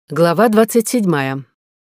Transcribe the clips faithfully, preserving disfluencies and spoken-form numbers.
Глава двадцать седьмая.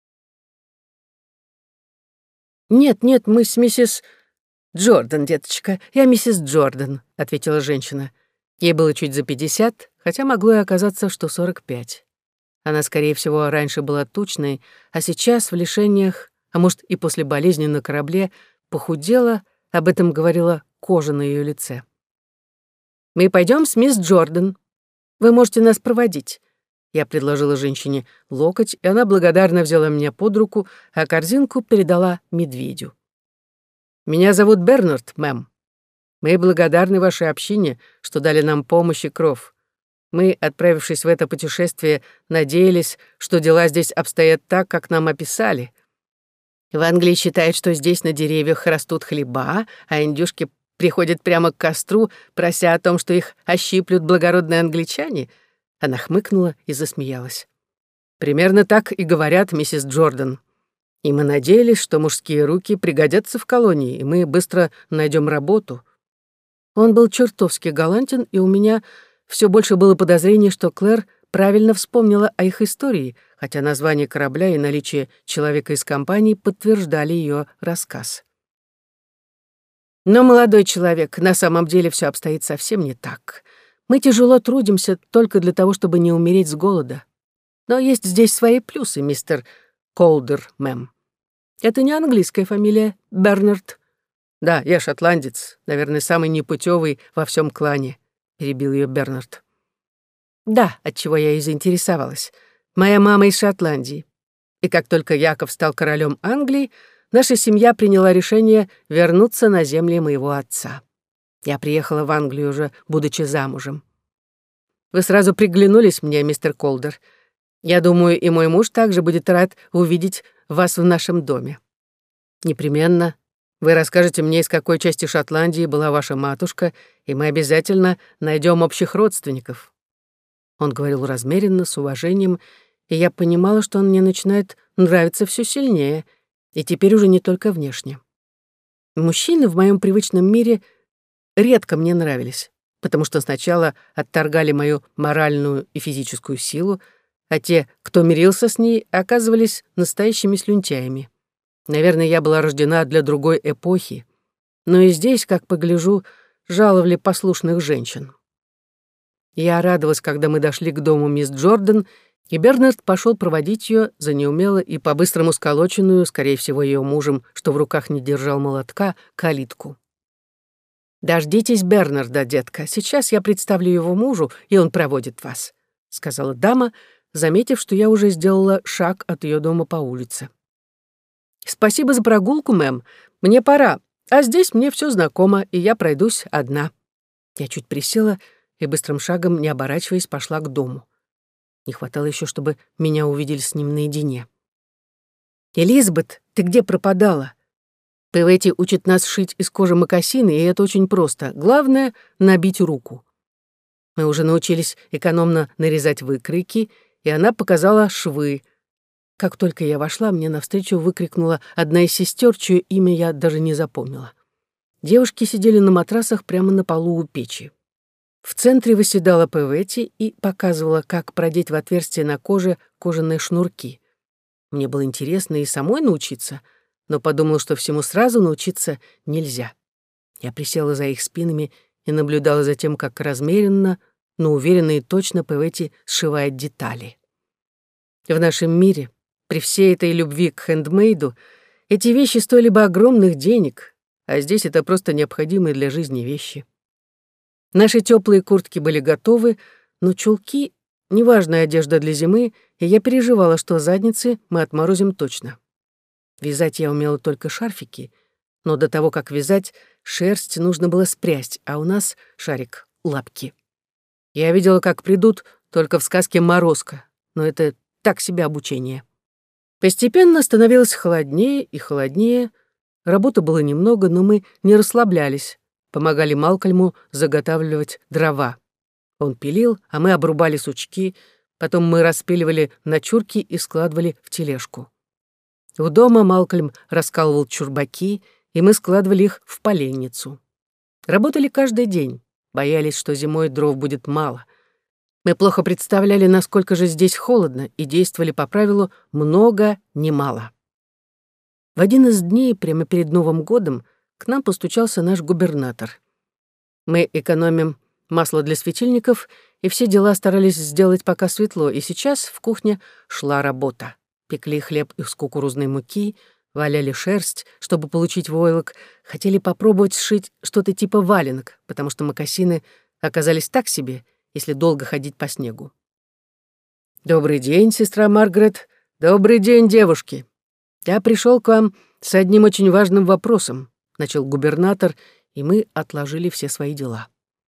«Нет, нет, мы с миссис Джордан, деточка. Я миссис Джордан», — ответила женщина. Ей было чуть за пятьдесят, хотя могло и оказаться, что сорок пять. Она, скорее всего, раньше была тучной, а сейчас в лишениях, а может и после болезни на корабле, похудела, об этом говорила кожа на ее лице. «Мы пойдем с мисс Джордан. Вы можете нас проводить». Я предложила женщине локоть, и она благодарно взяла меня под руку, а корзинку передала медведю. «Меня зовут Бернард, мэм. Мы благодарны вашей общине, что дали нам помощь и кров. Мы, отправившись в это путешествие, надеялись, что дела здесь обстоят так, как нам описали. В Англии считают, что здесь на деревьях растут хлеба, а индюшки приходят прямо к костру, прося о том, что их ощиплют благородные англичане». Она хмыкнула и засмеялась. «Примерно так и говорят, миссис Джордан. И мы надеялись, что мужские руки пригодятся в колонии, и мы быстро найдем работу». Он был чертовски галантен, и у меня все больше было подозрений, что Клэр правильно вспомнила о их истории, хотя название корабля и наличие человека из компании подтверждали ее рассказ. Но, молодой человек, на самом деле все обстоит совсем не так. Мы тяжело трудимся только для того, чтобы не умереть с голода. Но есть здесь свои плюсы, мистер Колдер, мэм. Это не английская фамилия, Бернард? Да, я шотландец, наверное, самый непутевый во всем клане, перебил ее Бернард. Да, отчего я и заинтересовалась. Моя мама из Шотландии. И как только Яков стал королем Англии, наша семья приняла решение вернуться на земли моего отца. Я приехала в Англию уже, будучи замужем. Вы сразу приглянулись мне, мистер Колдер. Я думаю, и мой муж также будет рад увидеть вас в нашем доме. Непременно. Вы расскажете мне, из какой части Шотландии была ваша матушка, и мы обязательно найдем общих родственников. Он говорил размеренно, с уважением, и я понимала, что он мне начинает нравиться все сильнее, и теперь уже не только внешне. Мужчины в моем привычном мире редко мне нравились, потому что сначала отторгали мою моральную и физическую силу, а те, кто мирился с ней, оказывались настоящими слюнтяями. Наверное, я была рождена для другой эпохи, но и здесь, как погляжу, жаловали послушных женщин. Я радовалась, когда мы дошли к дому мисс Джордан, и Бернард пошел проводить ее за неумело и по-быстрому сколоченную, скорее всего, ее мужем, что в руках не держал молотка, калитку. «Дождитесь Бернарда, детка. Сейчас я представлю его мужу, и он проводит вас», — сказала дама, заметив, что я уже сделала шаг от ее дома по улице. «Спасибо за прогулку, мэм. Мне пора, а здесь мне все знакомо, и я пройдусь одна». Я чуть присела и быстрым шагом, не оборачиваясь, пошла к дому. Не хватало еще, чтобы меня увидели с ним наедине. «Элизабет, ты где пропадала? Пэветти учит нас шить из кожи мокасины, и это очень просто. Главное — набить руку. Мы уже научились экономно нарезать выкройки, и она показала швы. Как только я вошла, мне навстречу выкрикнула одна из сестер, чье имя я даже не запомнила. Девушки сидели на матрасах прямо на полу у печи. В центре восседала Пэветти и показывала, как продеть в отверстие на коже кожаные шнурки. Мне было интересно и самой научиться, но подумала, что всему сразу научиться нельзя. Я присела за их спинами и наблюдала за тем, как размеренно, но уверенно и точно Пэветти сшивает детали. В нашем мире, при всей этой любви к хендмейду, эти вещи стоили бы огромных денег, а здесь это просто необходимые для жизни вещи. Наши теплые куртки были готовы, но чулки — неважная одежда для зимы, и я переживала, что задницы мы отморозим точно. Вязать я умела только шарфики, но до того, как вязать, шерсть нужно было спрясть, а у нас, шарик, лапки. Я видела, как придут только в сказке «Морозко», но это так себе обучение. Постепенно становилось холоднее и холоднее, работы было немного, но мы не расслаблялись, помогали Малкольму заготавливать дрова. Он пилил, а мы обрубали сучки, потом мы распиливали на чурки и складывали в тележку. У дома Малкольм раскалывал чурбаки, и мы складывали их в поленницу. Работали каждый день, боялись, что зимой дров будет мало. Мы плохо представляли, насколько же здесь холодно, и действовали по правилу «много, не мало». В один из дней, прямо перед Новым годом, к нам постучался наш губернатор. Мы экономим масло для светильников, и все дела старались сделать пока светло, и сейчас в кухне шла работа. Пекли хлеб из кукурузной муки, валяли шерсть, чтобы получить войлок, хотели попробовать сшить что-то типа валенок, потому что мокасины оказались так себе, если долго ходить по снегу. «Добрый день, сестра Маргарет. Добрый день, девушки. Я пришел к вам с одним очень важным вопросом», — начал губернатор, и мы отложили все свои дела.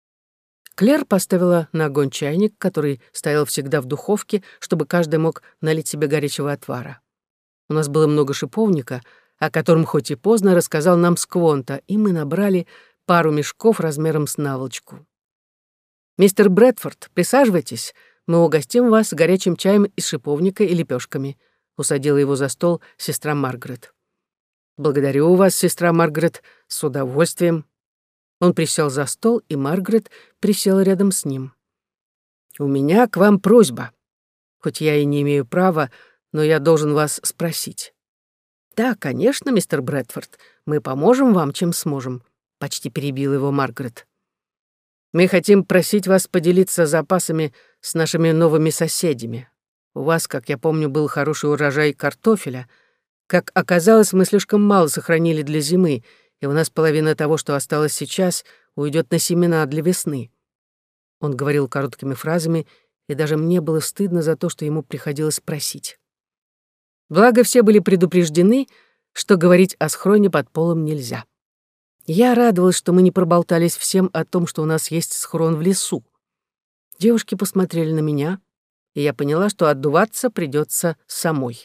Клэр поставила на огонь чайник, который стоял всегда в духовке, чтобы каждый мог налить себе горячего отвара. У нас было много шиповника, о котором хоть и поздно рассказал нам Сквонта, и мы набрали пару мешков размером с наволочку. «Мистер Брэдфорд, присаживайтесь, мы угостим вас горячим чаем из шиповника и лепешками», — усадила его за стол сестра Маргарет. «Благодарю вас, сестра Маргарет, с удовольствием». Он присел за стол, и Маргарет присела рядом с ним. «У меня к вам просьба. Хоть я и не имею права, но я должен вас спросить». «Да, конечно, мистер Брэдфорд, мы поможем вам, чем сможем», — почти перебил его Маргарет. «Мы хотим просить вас поделиться запасами с нашими новыми соседями. У вас, как я помню, был хороший урожай картофеля. Как оказалось, мы слишком мало сохранили для зимы, и у нас половина того, что осталось сейчас, уйдет на семена для весны». Он говорил короткими фразами, и даже мне было стыдно за то, что ему приходилось просить. Благо, все были предупреждены, что говорить о схроне под полом нельзя. Я радовалась, что мы не проболтались всем о том, что у нас есть схрон в лесу. Девушки посмотрели на меня, и я поняла, что отдуваться придется самой.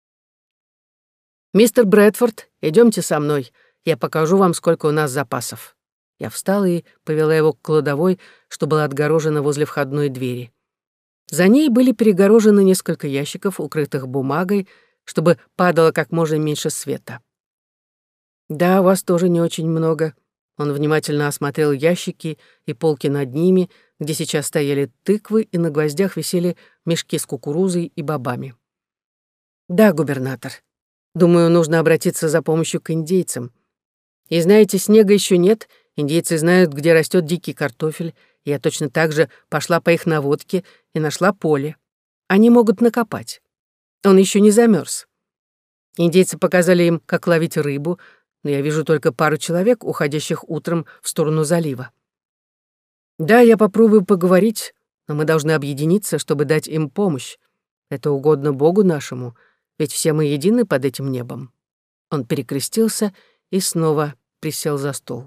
«Мистер Брэдфорд, идемте со мной, я покажу вам, сколько у нас запасов». Я встала и повела его к кладовой, что была отгорожена возле входной двери. За ней были перегорожены несколько ящиков, укрытых бумагой, чтобы падало как можно меньше света. «Да, у вас тоже не очень много». Он внимательно осмотрел ящики и полки над ними, где сейчас стояли тыквы, и на гвоздях висели мешки с кукурузой и бобами. «Да, губернатор, думаю, нужно обратиться за помощью к индейцам. И знаете, снега еще нет, индейцы знают, где растет дикий картофель. Я точно так же пошла по их наводке и нашла поле. Они могут накопать. Он еще не замерз. Индейцы показали им, как ловить рыбу, но я вижу только пару человек, уходящих утром в сторону залива. Да, я попробую поговорить, но мы должны объединиться, чтобы дать им помощь. Это угодно Богу нашему, ведь все мы едины под этим небом». Он перекрестился и снова присел за стол.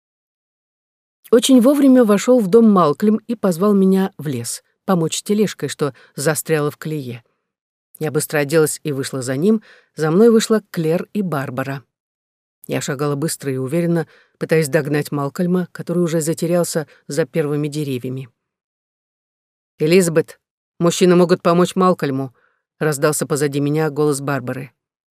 Очень вовремя вошел в дом Малкольм и позвал меня в лес, помочь с тележкой, что застряла в колее. Я быстро оделась и вышла за ним, за мной вышла Клэр и Барбара. Я шагала быстро и уверенно, пытаясь догнать Малкольма, который уже затерялся за первыми деревьями. «Элизабет, мужчины могут помочь Малкольму», — раздался позади меня голос Барбары.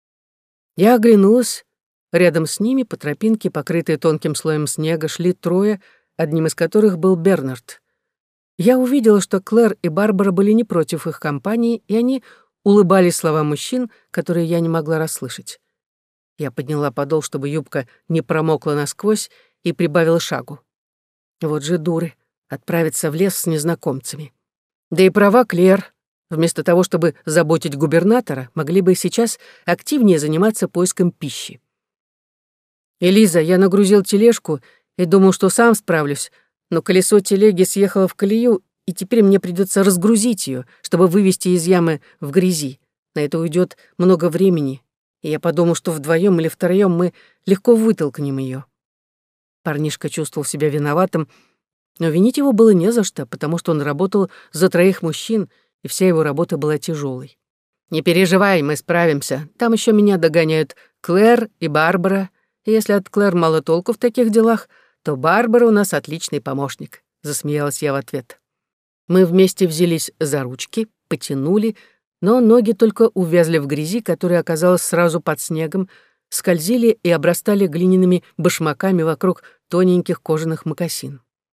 Я оглянулась. Рядом с ними по тропинке, покрытой тонким слоем снега, шли трое, одним из которых был Бернард. Я увидела, что Клэр и Барбара были не против их компании, и они улыбались словам мужчин, которые я не могла расслышать. Я подняла подол, чтобы юбка не промокла насквозь, и прибавила шагу. Вот же дуры, отправиться в лес с незнакомцами. Да и права Клэр. Вместо того, чтобы заботить губернатора, могли бы сейчас активнее заниматься поиском пищи. «Элиза, я нагрузил тележку и думал, что сам справлюсь, но колесо телеги съехало в колею, и теперь мне придется разгрузить ее, чтобы вывести из ямы в грязи. На это уйдет много времени, и я подумал, что вдвоем или втроем мы легко вытолкнем ее». Парнишка чувствовал себя виноватым, но винить его было не за что, потому что он работал за троих мужчин, и вся его работа была тяжелой. «Не переживай, мы справимся. Там еще меня догоняют Клэр и Барбара. И если от Клэр мало толку в таких делах, то Барбара у нас отличный помощник», — засмеялась я в ответ. Мы вместе взялись за ручки, потянули, но ноги только увязли в грязи, которая оказалась сразу под снегом, скользили и обрастали глиняными башмаками вокруг тоненьких кожаных мокасин.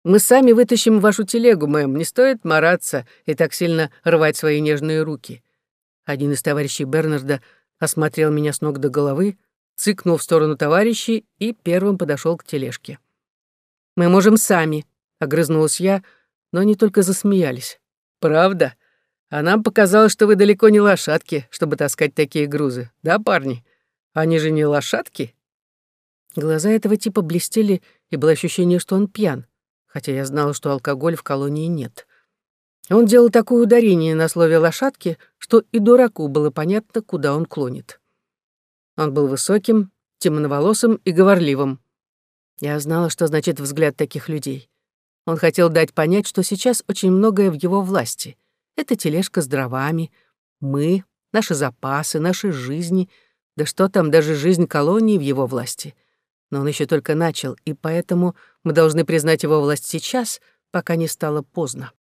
Мы сами вытащим вашу телегу, мэм, не стоит мараться и так сильно рвать свои нежные руки». Один из товарищей Бернарда осмотрел меня с ног до головы, цыкнул в сторону товарищей и первым подошел к тележке. «Мы можем сами», — огрызнулась я, но они только засмеялись. «Правда? А нам показалось, что вы далеко не лошадки, чтобы таскать такие грузы. Да, парни? Они же не лошадки?» Глаза этого типа блестели, и было ощущение, что он пьян, хотя я знала, что алкоголя в колонии нет. Он делал такое ударение на слове «лошадки», что и дураку было понятно, куда он клонит. Он был высоким, темноволосым и говорливым. Я знала, что значит взгляд таких людей. Он хотел дать понять, что сейчас очень многое в его власти. Это тележка с дровами, мы, наши запасы, наши жизни, да что там, даже жизнь колонии в его власти. Но он еще только начал, и поэтому мы должны признать его власть сейчас, пока не стало поздно.